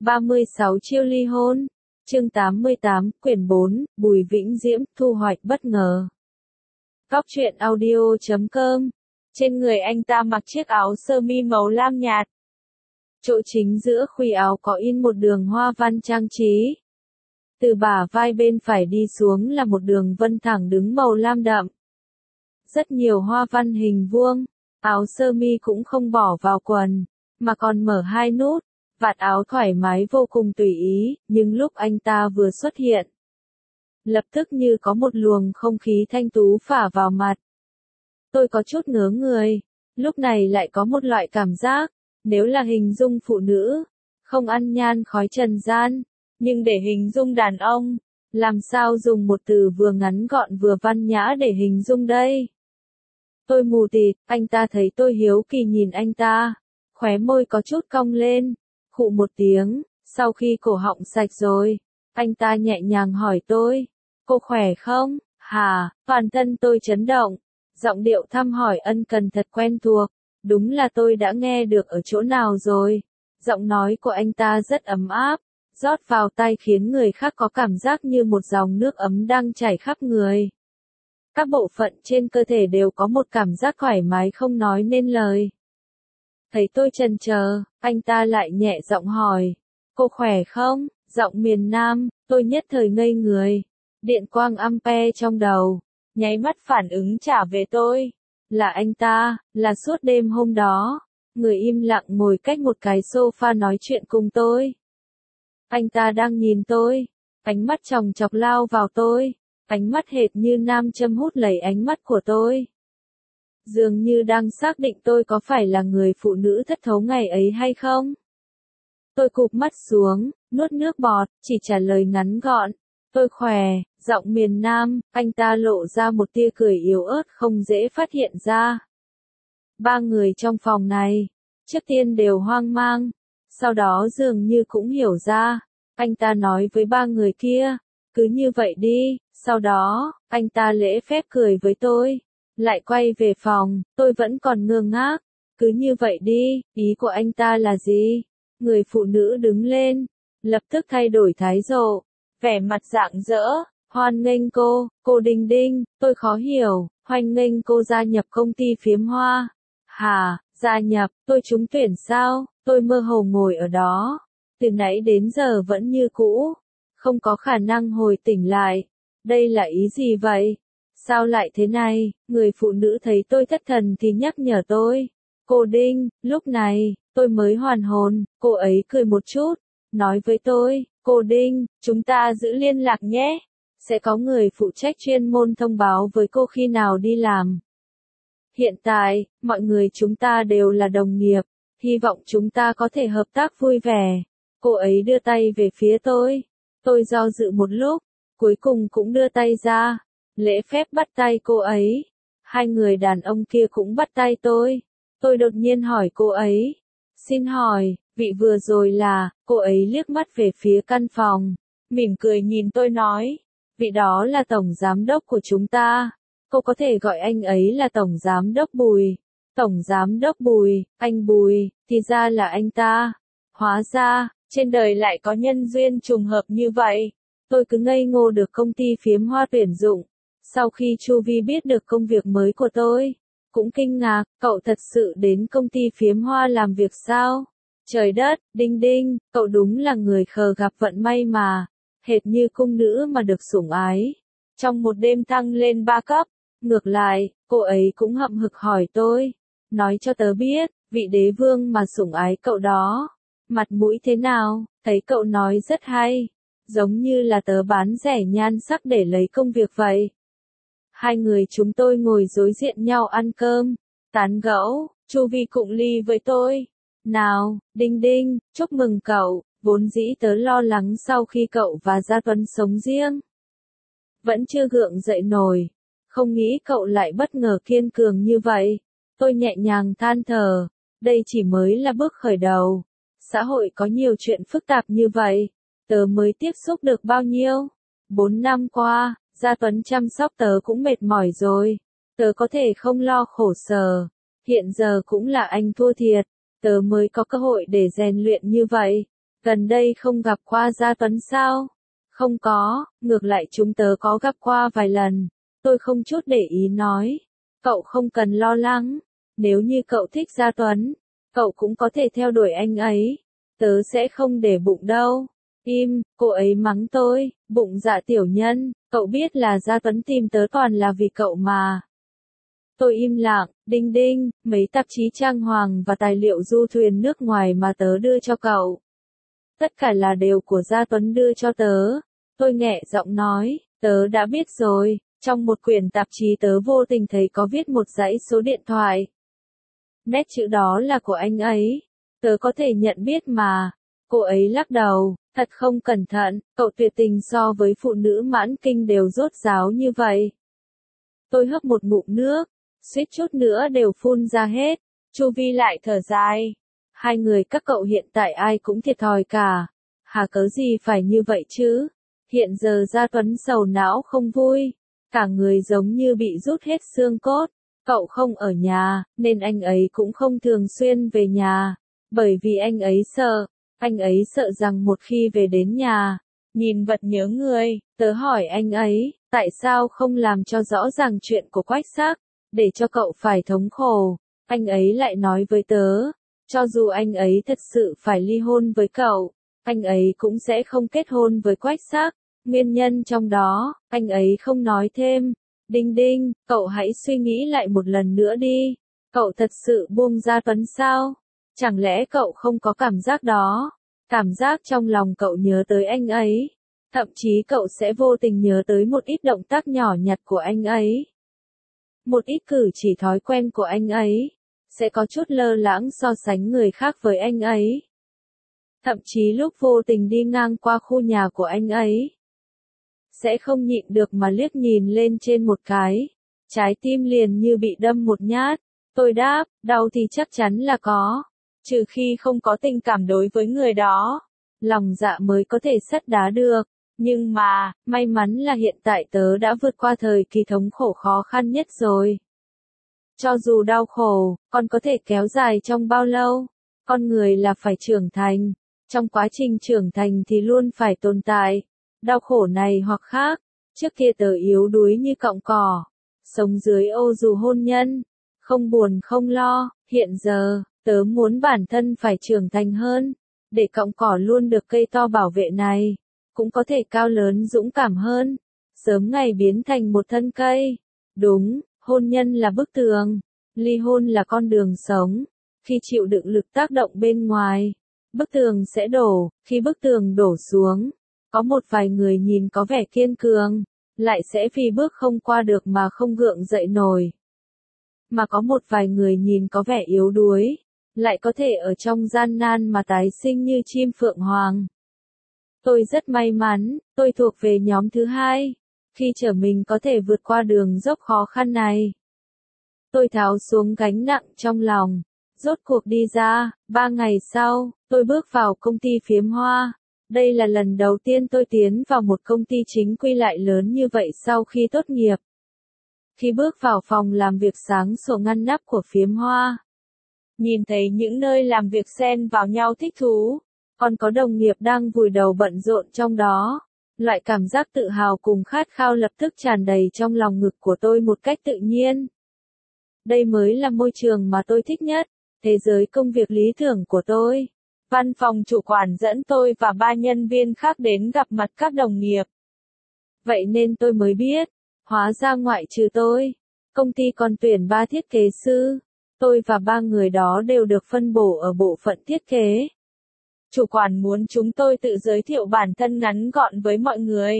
36 chiêu ly hôn. Chương 88, quyển 4, Bùi Vĩnh Diễm, thu hoạch bất ngờ. Góc truyện audio.com. Trên người anh ta mặc chiếc áo sơ mi màu lam nhạt. Chỗ chính giữa khuỷu áo có in một đường hoa văn trang trí. Từ bả vai bên phải đi xuống là một đường vân thẳng đứng màu lam đậm. Rất nhiều hoa văn hình vuông. Áo sơ mi cũng không bỏ vào quần, mà còn mở hai nút. Vạt áo thoải mái vô cùng tùy ý, nhưng lúc anh ta vừa xuất hiện, lập tức như có một luồng không khí thanh tú phả vào mặt. Tôi có chút ngớ người, lúc này lại có một loại cảm giác, nếu là hình dung phụ nữ, không ăn nhan khói trần gian, nhưng để hình dung đàn ông, làm sao dùng một từ vừa ngắn gọn vừa văn nhã để hình dung đây? Tôi mù tịt, anh ta thấy tôi hiếu kỳ nhìn anh ta, khóe môi có chút cong lên. Khụ một tiếng, sau khi cổ họng sạch rồi, anh ta nhẹ nhàng hỏi tôi, cô khỏe không? Hả? Toàn thân tôi chấn động, giọng điệu thăm hỏi ân cần thật quen thuộc, đúng là tôi đã nghe được ở chỗ nào rồi. Giọng nói của anh ta rất ấm áp, rót vào tai khiến người khác có cảm giác như một dòng nước ấm đang chảy khắp người. Các bộ phận trên cơ thể đều có một cảm giác thoải mái không nói nên lời. Thấy tôi chần chờ, anh ta lại nhẹ giọng hỏi, cô khỏe không? Giọng miền Nam, tôi nhất thời ngây người. Điện quang ampere trong đầu, nháy mắt phản ứng trả về tôi. Là anh ta, là suốt đêm hôm đó, người im lặng ngồi cách một cái sofa nói chuyện cùng tôi. Anh ta đang nhìn tôi, ánh mắt chòng chọc lao vào tôi, ánh mắt hệt như nam châm hút lấy ánh mắt của tôi. Dường như đang xác định tôi có phải là người phụ nữ thất thấu ngày ấy hay không. Tôi cụp mắt xuống, nuốt nước bọt, chỉ trả lời ngắn gọn. Tôi khỏe, giọng miền Nam, anh ta lộ ra một tia cười yếu ớt không dễ phát hiện ra. Ba người trong phòng này, trước tiên đều hoang mang, sau đó dường như cũng hiểu ra. Anh ta nói với ba người kia, cứ như vậy đi, sau đó, anh ta lễ phép cười với tôi. Lại quay về phòng, tôi vẫn còn ngơ ngác. Cứ như vậy đi, ý của anh ta là gì? Người phụ nữ đứng lên, lập tức thay đổi thái độ, vẻ mặt rạng rỡ, hoan nghênh cô Đinh Đinh, tôi khó hiểu, hoan nghênh cô gia nhập công ty phiếm hoa. Hả, gia nhập, tôi trúng tuyển sao? Tôi mơ hồ ngồi ở đó, từ nãy đến giờ vẫn như cũ, không có khả năng hồi tỉnh lại. Đây là ý gì vậy? Sao lại thế này? Người phụ nữ thấy tôi thất thần thì nhắc nhở tôi. Cô Đinh, lúc này, tôi mới hoàn hồn, cô ấy cười một chút, nói với tôi, cô Đinh, chúng ta giữ liên lạc nhé. Sẽ có người phụ trách chuyên môn thông báo với cô khi nào đi làm. Hiện tại, mọi người chúng ta đều là đồng nghiệp, hy vọng chúng ta có thể hợp tác vui vẻ. Cô ấy đưa tay về phía tôi. Tôi do dự một lúc, cuối cùng cũng đưa tay ra. Lễ phép bắt tay cô ấy. Hai người đàn ông kia cũng bắt tay tôi. Tôi đột nhiên hỏi cô ấy. Xin hỏi, vị vừa rồi là, cô ấy liếc mắt về phía căn phòng, mỉm cười nhìn tôi nói. Vị đó là tổng giám đốc của chúng ta. Cô có thể gọi anh ấy là tổng giám đốc Bùi. Tổng giám đốc Bùi, anh Bùi, thì ra là anh ta. Hóa ra, trên đời lại có nhân duyên trùng hợp như vậy. Tôi cứ ngây ngô được công ty phiếm hoa tuyển dụng. Sau khi Chu Vi biết được công việc mới của tôi, cũng kinh ngạc, cậu thật sự đến công ty phiếm hoa làm việc sao? Trời đất, Đinh Đinh, cậu đúng là người khờ gặp vận may mà, hệt như cung nữ mà được sủng ái. Trong một đêm thăng lên 3 cấp, ngược lại, cô ấy cũng hậm hực hỏi tôi, nói cho tớ biết, vị đế vương mà sủng ái cậu đó, mặt mũi thế nào? Thấy cậu nói rất hay, giống như là tớ bán rẻ nhan sắc để lấy công việc vậy. Hai người chúng tôi ngồi đối diện nhau ăn cơm, tán gẫu, Chu Vi cụng ly với tôi. Nào, Đinh Đinh, chúc mừng cậu, vốn dĩ tớ lo lắng sau khi cậu và Gia Tuấn sống riêng. Vẫn chưa gượng dậy nổi, không nghĩ cậu lại bất ngờ kiên cường như vậy. Tôi nhẹ nhàng than thở, đây chỉ mới là bước khởi đầu. Xã hội có nhiều chuyện phức tạp như vậy, tớ mới tiếp xúc được bao nhiêu? 4 năm qua, Gia Tuấn chăm sóc tớ cũng mệt mỏi rồi. Tớ có thể không lo khổ sở. Hiện giờ cũng là anh thua thiệt. Tớ mới có cơ hội để rèn luyện như vậy. Gần đây không gặp qua Gia Tuấn sao? Không có, ngược lại chúng tớ có gặp qua vài lần. Tôi không chút để ý nói. Cậu không cần lo lắng. Nếu như cậu thích Gia Tuấn, cậu cũng có thể theo đuổi anh ấy. Tớ sẽ không để bụng đâu. Im, cô ấy mắng tôi, bụng dạ tiểu nhân, cậu biết là Gia Tuấn tìm tớ toàn là vì cậu mà. Tôi im lặng, đinh đinh, mấy tạp chí trang hoàng và tài liệu du thuyền nước ngoài mà tớ đưa cho cậu. Tất cả là đều của Gia Tuấn đưa cho tớ. Tôi nhẹ giọng nói, tớ đã biết rồi, trong một quyển tạp chí tớ vô tình thấy có viết một dãy số điện thoại. Nét chữ đó là của anh ấy. Tớ có thể nhận biết mà. Cô ấy lắc đầu, thật không cẩn thận, cậu tuyệt tình so với phụ nữ mãn kinh đều rốt ráo như vậy. Tôi hớp một ngụm nước, suýt chút nữa đều phun ra hết. Chu Vi lại thở dài. Hai người các cậu hiện tại ai cũng thiệt thòi cả. Hà cớ gì phải như vậy chứ? Hiện giờ Gia Tuấn sầu não không vui. Cả người giống như bị rút hết xương cốt. Cậu không ở nhà, nên anh ấy cũng không thường xuyên về nhà. Bởi vì anh ấy sợ rằng một khi về đến nhà, nhìn vật nhớ người, tớ hỏi anh ấy, tại sao không làm cho rõ ràng chuyện của Quách Sắc, để cho cậu phải thống khổ. Anh ấy lại nói với tớ, cho dù anh ấy thật sự phải ly hôn với cậu, anh ấy cũng sẽ không kết hôn với Quách Sắc. Nguyên nhân trong đó, anh ấy không nói thêm. Đinh đinh, cậu hãy suy nghĩ lại một lần nữa đi. Cậu thật sự buông Gia Tuấn sao? Chẳng lẽ cậu không có cảm giác đó? Cảm giác trong lòng cậu nhớ tới anh ấy. Thậm chí cậu sẽ vô tình nhớ tới một ít động tác nhỏ nhặt của anh ấy. Một ít cử chỉ thói quen của anh ấy. Sẽ có chút lơ lãng so sánh người khác với anh ấy. Thậm chí lúc vô tình đi ngang qua khu nhà của anh ấy, sẽ không nhịn được mà liếc nhìn lên trên một cái. Trái tim liền như bị đâm một nhát. Tôi đáp, đau thì chắc chắn là có. Trừ khi không có tình cảm đối với người đó. Lòng dạ mới có thể sắt đá được. Nhưng mà, may mắn là hiện tại tớ đã vượt qua thời kỳ thống khổ khó khăn nhất rồi. Cho dù đau khổ, còn có thể kéo dài trong bao lâu? Con người là phải trưởng thành. Trong quá trình trưởng thành thì luôn phải tồn tại. Đau khổ này hoặc khác. Trước kia tớ yếu đuối như cọng cỏ. Sống dưới ô dù hôn nhân. Không buồn không lo. Hiện giờ, tớ muốn bản thân phải trưởng thành hơn. Để cọng cỏ luôn được cây to bảo vệ này. Cũng có thể cao lớn dũng cảm hơn. Sớm ngày biến thành một thân cây. Đúng, hôn nhân là bức tường. Ly hôn là con đường sống. Khi chịu đựng lực tác động bên ngoài, bức tường sẽ đổ. Khi bức tường đổ xuống, có một vài người nhìn có vẻ kiên cường, lại sẽ vì bước không qua được mà không gượng dậy nổi. Mà có một vài người nhìn có vẻ yếu đuối, lại có thể ở trong gian nan mà tái sinh như chim phượng hoàng. Tôi rất may mắn, tôi thuộc về nhóm thứ hai. Khi trở mình có thể vượt qua đường dốc khó khăn này, tôi tháo xuống gánh nặng trong lòng. Rốt cuộc đi ra, 3 ngày sau, tôi bước vào công ty phiếm hoa. Đây là lần đầu tiên tôi tiến vào một công ty chính quy lại lớn như vậy sau khi tốt nghiệp. Khi bước vào phòng làm việc sáng sủa ngăn nắp của phiếm hoa, nhìn thấy những nơi làm việc xen vào nhau thích thú, còn có đồng nghiệp đang vùi đầu bận rộn trong đó. Loại cảm giác tự hào cùng khát khao lập tức tràn đầy trong lòng ngực của tôi một cách tự nhiên. Đây mới là môi trường mà tôi thích nhất, thế giới công việc lý tưởng của tôi. Văn phòng chủ quản dẫn tôi và 3 nhân viên khác đến gặp mặt các đồng nghiệp. Vậy nên tôi mới biết, hóa ra ngoại trừ tôi, công ty còn tuyển 3 thiết kế sư. Tôi và 3 người đó đều được phân bổ ở bộ phận thiết kế. Chủ quản muốn chúng tôi tự giới thiệu bản thân ngắn gọn với mọi người.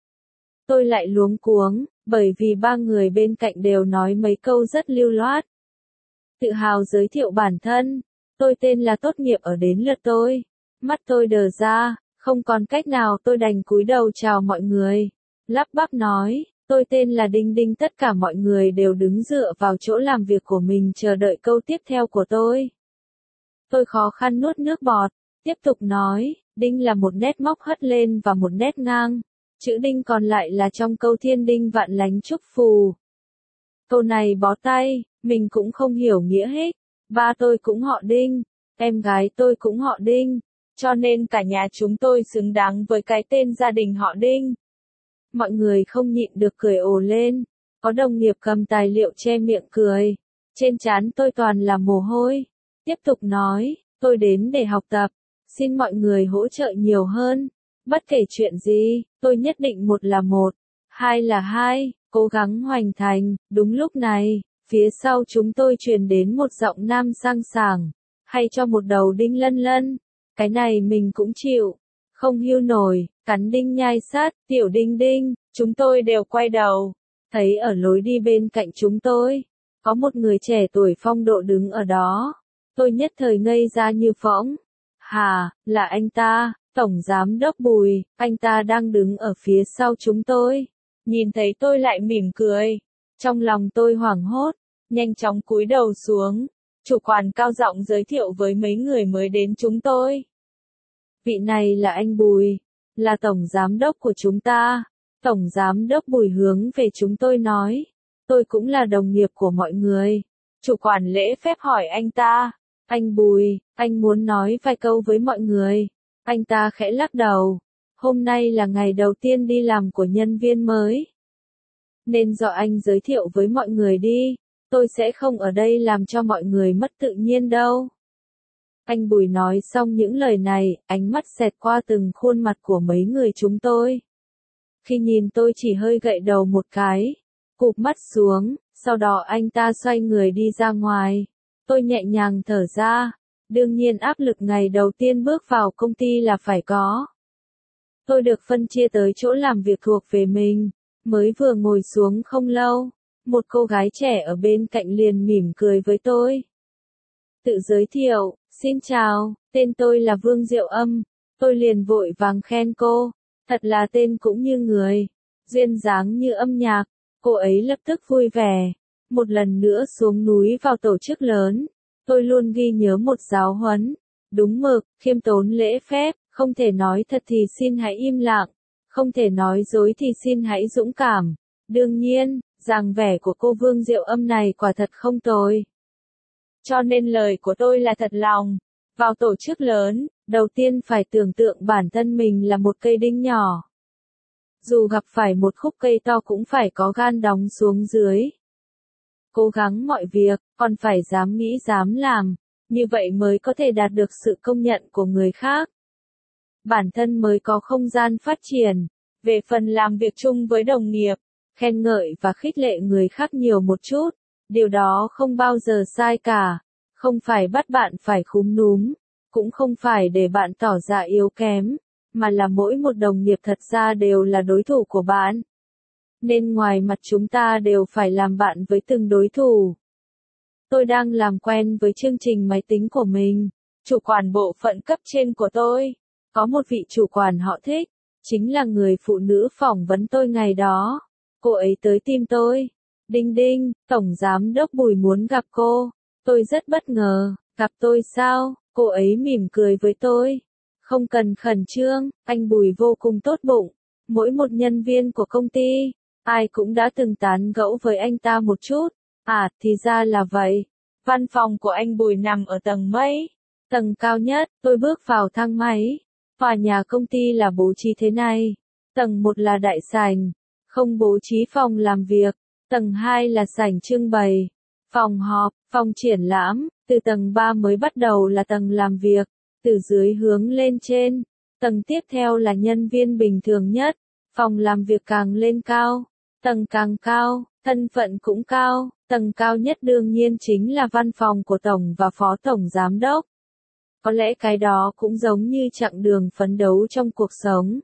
Tôi lại luống cuống, bởi vì 3 người bên cạnh đều nói mấy câu rất lưu loát. Tự hào giới thiệu bản thân. Tôi tên là tốt nghiệp ở đến lượt tôi. Mắt tôi đờ ra, không còn cách nào tôi đành cúi đầu chào mọi người. Lắp bắp nói, tôi tên là Đinh Đinh, tất cả mọi người đều đứng dựa vào chỗ làm việc của mình chờ đợi câu tiếp theo của tôi. Tôi khó khăn nuốt nước bọt, tiếp tục nói, Đinh là một nét móc hất lên và một nét ngang. Chữ Đinh còn lại là trong câu thiên đinh vạn lánh chúc phù. Câu này bó tay, mình cũng không hiểu nghĩa hết. Ba tôi cũng họ Đinh, em gái tôi cũng họ Đinh, cho nên cả nhà chúng tôi xứng đáng với cái tên gia đình họ Đinh. Mọi người không nhịn được cười ồ lên, có đồng nghiệp cầm tài liệu che miệng cười. Trên trán tôi toàn là mồ hôi. Tiếp tục nói, tôi đến để học tập, xin mọi người hỗ trợ nhiều hơn. Bất kể chuyện gì, tôi nhất định một là một, hai là hai, cố gắng hoàn thành. Đúng lúc này, phía sau chúng tôi truyền đến một giọng nam sang sảng, hay cho một đầu đinh lân lân. Cái này mình cũng chịu, không hiu nổi, cắn đinh nhai sắt, tiểu đinh đinh, chúng tôi đều quay đầu. Thấy ở lối đi bên cạnh chúng tôi, có một người trẻ tuổi phong độ đứng ở đó. Tôi nhất thời ngây ra như phỗng. Hà, là anh ta, Tổng Giám đốc Bùi, anh ta đang đứng ở phía sau chúng tôi. Nhìn thấy tôi lại mỉm cười. Trong lòng tôi hoảng hốt, nhanh chóng cúi đầu xuống. Chủ quản cao giọng giới thiệu với mấy người mới đến chúng tôi. Vị này là anh Bùi, là Tổng Giám đốc của chúng ta. Tổng Giám đốc Bùi hướng về chúng tôi nói. Tôi cũng là đồng nghiệp của mọi người. Chủ quản lễ phép hỏi anh ta. Anh Bùi, anh muốn nói vài câu với mọi người. Anh ta khẽ lắc đầu. Hôm nay là ngày đầu tiên đi làm của nhân viên mới. Nên do anh giới thiệu với mọi người đi. Tôi sẽ không ở đây làm cho mọi người mất tự nhiên đâu. Anh Bùi nói xong những lời này, ánh mắt xẹt qua từng khuôn mặt của mấy người chúng tôi. Khi nhìn tôi chỉ hơi gậy đầu một cái, cụp mắt xuống, sau đó anh ta xoay người đi ra ngoài. Tôi nhẹ nhàng thở ra, đương nhiên áp lực ngày đầu tiên bước vào công ty là phải có. Tôi được phân chia tới chỗ làm việc thuộc về mình, mới vừa ngồi xuống không lâu, một cô gái trẻ ở bên cạnh liền mỉm cười với tôi. Tự giới thiệu, xin chào, tên tôi là Vương Diệu Âm. Tôi liền vội vàng khen cô, thật là tên cũng như người, duyên dáng như âm nhạc. Cô ấy lập tức vui vẻ. Một lần nữa xuống núi vào tổ chức lớn, tôi luôn ghi nhớ một giáo huấn, đúng mực, khiêm tốn lễ phép, không thể nói thật thì xin hãy im lặng, không thể nói dối thì xin hãy dũng cảm. Đương nhiên, dáng vẻ của cô Vương Diệu Âm này quả thật không tồi. Cho nên lời của tôi là thật lòng. Vào tổ chức lớn, đầu tiên phải tưởng tượng bản thân mình là một cây đinh nhỏ. Dù gặp phải một khúc cây to cũng phải có gan đóng xuống dưới. Cố gắng mọi việc, còn phải dám nghĩ dám làm, như vậy mới có thể đạt được sự công nhận của người khác. Bản thân mới có không gian phát triển. Về phần làm việc chung với đồng nghiệp, khen ngợi và khích lệ người khác nhiều một chút, điều đó không bao giờ sai cả. Không phải bắt bạn phải khúm núm, cũng không phải để bạn tỏ ra yếu kém, mà là mỗi một đồng nghiệp thật ra đều là đối thủ của bạn. Nên ngoài mặt chúng ta đều phải làm bạn với từng đối thủ. Tôi đang làm quen với chương trình máy tính của mình. Chủ quản bộ phận cấp trên của tôi, có một vị chủ quản họ thích, chính là người phụ nữ phỏng vấn tôi ngày đó. Cô ấy tới tìm tôi. Đinh đinh, Tổng Giám đốc Bùi muốn gặp cô. Tôi rất bất ngờ, gặp tôi sao? Cô ấy mỉm cười với tôi. Không cần khẩn trương, anh Bùi vô cùng tốt bụng. Mỗi một nhân viên của công ty, ai cũng đã từng tán gẫu với anh ta một chút. À, thì ra là vậy. Văn phòng của anh Bùi nằm ở tầng mấy? Tầng cao nhất, tôi bước vào thang máy. Tòa nhà công ty là bố trí thế này. Tầng 1 là đại sảnh, không bố trí phòng làm việc. Tầng 2 là sảnh trưng bày, phòng họp, phòng triển lãm. Từ tầng 3 mới bắt đầu là tầng làm việc. Từ dưới hướng lên trên, tầng tiếp theo là nhân viên bình thường nhất. Phòng làm việc càng lên cao, tầng càng cao, thân phận cũng cao. Tầng cao nhất đương nhiên chính là văn phòng của Tổng và Phó Tổng Giám đốc. Có lẽ cái đó cũng giống như chặng đường phấn đấu trong cuộc sống.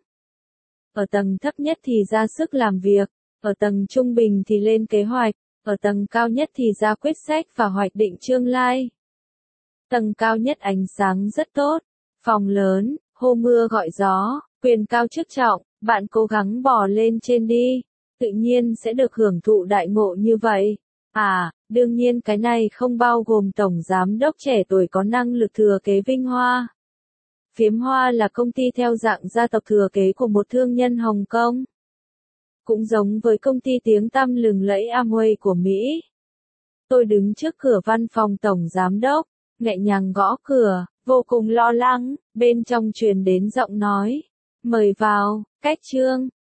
Ở tầng thấp nhất thì ra sức làm việc, ở tầng trung bình thì lên kế hoạch, ở tầng cao nhất thì ra quyết sách và hoạch định tương lai. Tầng cao nhất ánh sáng rất tốt, phòng lớn, hô mưa gọi gió, quyền cao chức trọng, bạn cố gắng bò lên trên đi, tự nhiên sẽ được hưởng thụ đại ngộ như vậy. À, đương nhiên cái này không bao gồm Tổng Giám đốc trẻ tuổi có năng lực thừa kế Vinh Hoa. Phiếm Hoa là công ty theo dạng gia tộc thừa kế của một thương nhân Hồng Kông. Cũng giống với công ty tiếng tăm lừng lẫy Amway của Mỹ. Tôi đứng trước cửa văn phòng Tổng Giám đốc, nhẹ nhàng gõ cửa, vô cùng lo lắng, bên trong truyền đến giọng nói. Mời vào, cách chương.